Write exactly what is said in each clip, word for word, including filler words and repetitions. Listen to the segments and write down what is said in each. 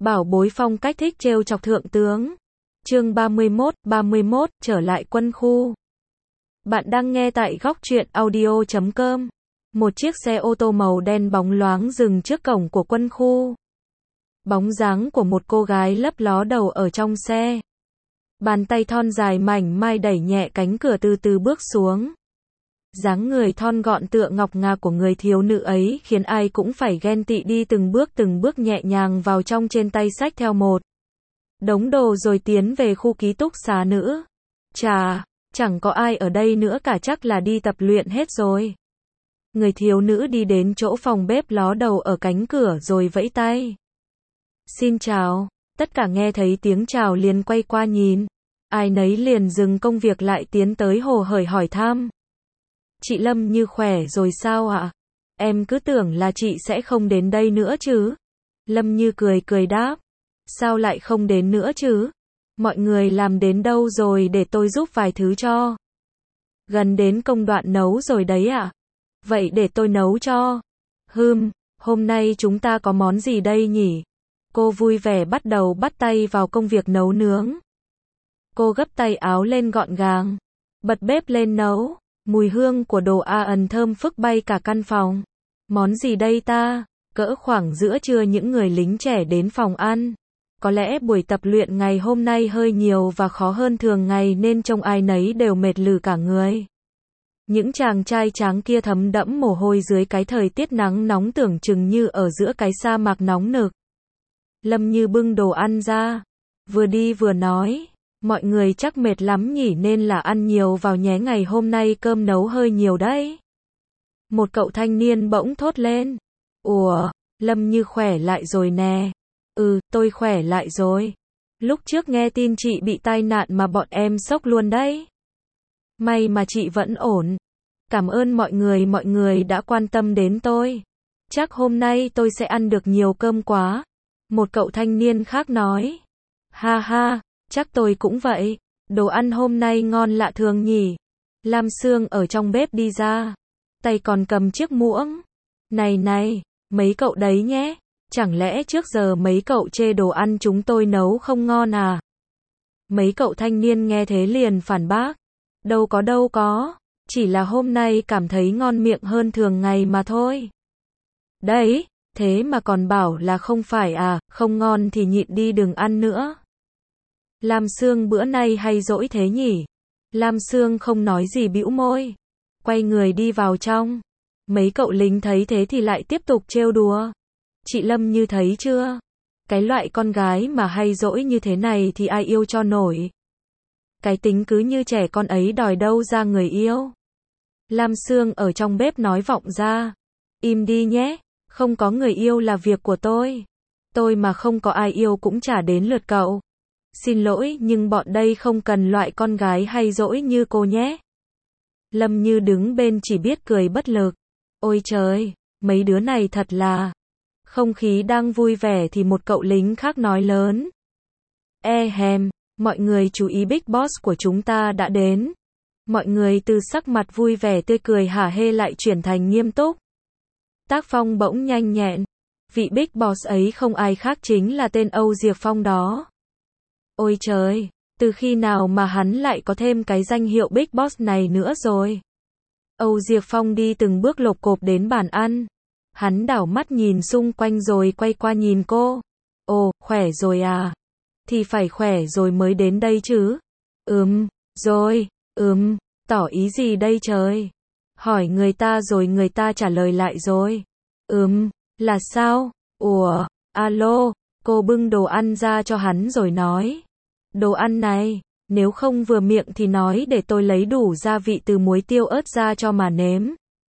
Bảo bối phong cách thích trêu chọc thượng tướng. Chương ba mươi mốt, ba mươi mốt, trở lại quân khu. Bạn đang nghe tại góc truyện audio chấm com. Một chiếc xe ô tô màu đen bóng loáng dừng trước cổng của quân khu. Bóng dáng của một cô gái lấp ló đầu ở trong xe. Bàn tay thon dài mảnh mai đẩy nhẹ cánh cửa từ từ bước xuống. Dáng người thon gọn tựa ngọc ngà của người thiếu nữ ấy khiến ai cũng phải ghen tị, đi từng bước từng bước nhẹ nhàng vào trong, trên tay xách theo một đống đồ rồi tiến về khu ký túc xá nữ. Chà, chẳng có ai ở đây nữa cả, chắc là đi tập luyện hết rồi. Người thiếu nữ đi đến chỗ phòng bếp ló đầu ở cánh cửa rồi vẫy tay. Xin chào. Tất cả nghe thấy tiếng chào liền quay qua nhìn. Ai nấy liền dừng công việc lại tiến tới hồ hởi hỏi thăm. Chị Lâm Như khỏe rồi sao ạ? Em cứ tưởng là chị sẽ không đến đây nữa chứ. Lâm Như cười cười đáp. Sao lại không đến nữa chứ? Mọi người làm đến đâu rồi, để tôi giúp vài thứ cho. Gần đến công đoạn nấu rồi đấy ạ. Vậy để tôi nấu cho. Hừm, hôm nay chúng ta có món gì đây nhỉ? Cô vui vẻ bắt đầu bắt tay vào công việc nấu nướng. Cô gấp tay áo lên gọn gàng, bật bếp lên nấu. Mùi hương của đồ ăn thơm phức bay cả căn phòng. Món gì đây ta? Cỡ khoảng giữa trưa những người lính trẻ đến phòng ăn. Có lẽ buổi tập luyện ngày hôm nay hơi nhiều và khó hơn thường ngày nên trông ai nấy đều mệt lử cả người. Những chàng trai tráng kia thấm đẫm mồ hôi dưới cái thời tiết nắng nóng tưởng chừng như ở giữa cái sa mạc nóng nực. Lâm Như bưng đồ ăn ra, vừa đi vừa nói. Mọi người chắc mệt lắm nhỉ, nên là ăn nhiều vào nhé, ngày hôm nay cơm nấu hơi nhiều đấy. Một cậu thanh niên bỗng thốt lên. Ủa, Lâm Như khỏe lại rồi nè. Ừ, tôi khỏe lại rồi. Lúc trước nghe tin chị bị tai nạn mà bọn em sốc luôn đấy. May mà chị vẫn ổn. Cảm ơn mọi người, mọi người đã quan tâm đến tôi. Chắc hôm nay tôi sẽ ăn được nhiều cơm quá. Một cậu thanh niên khác nói. Ha ha. Chắc tôi cũng vậy. Đồ ăn hôm nay ngon lạ thường nhỉ. Lam Sương ở trong bếp đi ra. Tay còn cầm chiếc muỗng. Này này, mấy cậu đấy nhé. Chẳng lẽ trước giờ mấy cậu chê đồ ăn chúng tôi nấu không ngon à? Mấy cậu thanh niên nghe thế liền phản bác. Đâu có đâu có. Chỉ là hôm nay cảm thấy ngon miệng hơn thường ngày mà thôi. Đấy, thế mà còn bảo là không phải à, không ngon thì nhịn đi đừng ăn nữa. Lam Sương bữa nay hay dỗi thế nhỉ? Lam Sương không nói gì, bĩu môi. Quay người đi vào trong. Mấy cậu lính thấy thế thì lại tiếp tục trêu đùa. Chị Lâm Như thấy chưa? Cái loại con gái mà hay dỗi như thế này thì ai yêu cho nổi. Cái tính cứ như trẻ con ấy đòi đâu ra người yêu. Lam Sương ở trong bếp nói vọng ra. Im đi nhé, không có người yêu là việc của tôi. Tôi mà không có ai yêu cũng chả đến lượt cậu. Xin lỗi nhưng bọn đây không cần loại con gái hay dỗi như cô nhé. Lâm Như đứng bên chỉ biết cười bất lực. Ôi trời, mấy đứa này thật là. Không khí đang vui vẻ thì một cậu lính khác nói lớn. E hèm, mọi người chú ý, Big Boss của chúng ta đã đến. Mọi người từ sắc mặt vui vẻ tươi cười hả hê lại chuyển thành nghiêm túc. Tác phong bỗng nhanh nhẹn. Vị Big Boss ấy không ai khác chính là tên Âu Diệp Phong đó. Ôi trời, từ khi nào mà hắn lại có thêm cái danh hiệu Big Boss này nữa rồi? Âu Diệp Phong đi từng bước lộp cộp đến bàn ăn. Hắn đảo mắt nhìn xung quanh rồi quay qua nhìn cô. Ồ, khỏe rồi à? Thì phải khỏe rồi mới đến đây chứ. Ừm, rồi, ừm, tỏ ý gì đây trời? Hỏi người ta rồi người ta trả lời lại rồi. Ừm, là sao? Ủa, alo. Cô bưng đồ ăn ra cho hắn rồi nói. Đồ ăn này, nếu không vừa miệng thì nói để tôi lấy đủ gia vị từ muối tiêu ớt ra cho mà nếm.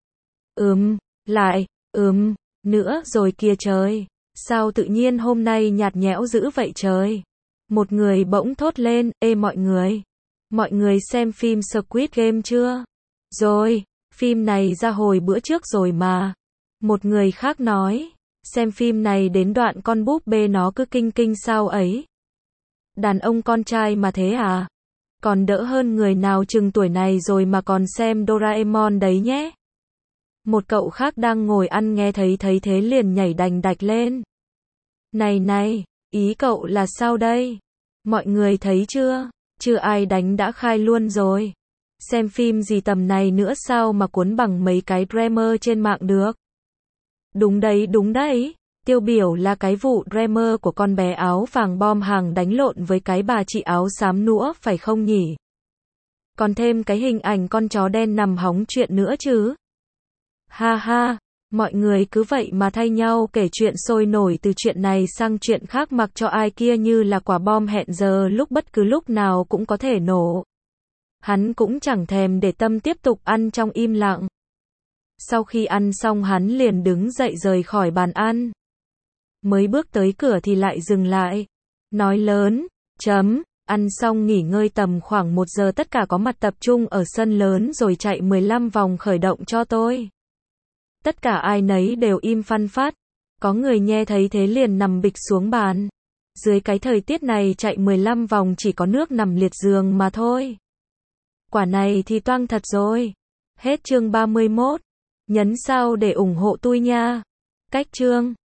Ừm, lại, ừm, nữa rồi kìa trời. Sao tự nhiên hôm nay nhạt nhẽo dữ vậy trời? Một người bỗng thốt lên, ê mọi người. Mọi người xem phim Squid Game chưa? Rồi, phim này ra hồi bữa trước rồi mà. Một người khác nói. Xem phim này đến đoạn con búp bê nó cứ kinh kinh sao ấy. Đàn ông con trai mà thế à? Còn đỡ hơn người nào chừng tuổi này rồi mà còn xem Doraemon đấy nhé. Một cậu khác đang ngồi ăn nghe thấy thấy thế liền nhảy đành đạch lên. Này này, Ý cậu là sao đây? Mọi người thấy chưa? Chưa ai đánh đã khai luôn rồi. Xem phim gì tầm này nữa sao mà cuốn bằng mấy cái drama trên mạng được? Đúng đấy, đúng đấy. Tiêu biểu là cái vụ drama của con bé áo vàng bom hàng đánh lộn với cái bà chị áo xám nữa phải không nhỉ? Còn thêm cái hình ảnh con chó đen nằm hóng chuyện nữa chứ. Ha ha, mọi người cứ vậy mà thay nhau kể chuyện sôi nổi từ chuyện này sang chuyện khác mặc cho ai kia như là quả bom hẹn giờ lúc bất cứ lúc nào cũng có thể nổ. Hắn cũng chẳng thèm để tâm tiếp tục ăn trong im lặng. Sau khi ăn xong hắn liền đứng dậy rời khỏi bàn ăn. Mới bước tới cửa thì lại dừng lại. Nói lớn, chấm, ăn xong nghỉ ngơi tầm khoảng một giờ tất cả có mặt tập trung ở sân lớn rồi chạy mười lăm vòng khởi động cho tôi. Tất cả ai nấy đều im phăng phát. Có người nghe thấy thế liền nằm bịch xuống bàn. Dưới cái thời tiết này chạy mười lăm vòng chỉ có nước nằm liệt giường mà thôi. Quả này thì toang thật rồi. Hết chương ba mươi mốt. Nhấn sao để ủng hộ tôi nha. Cách chương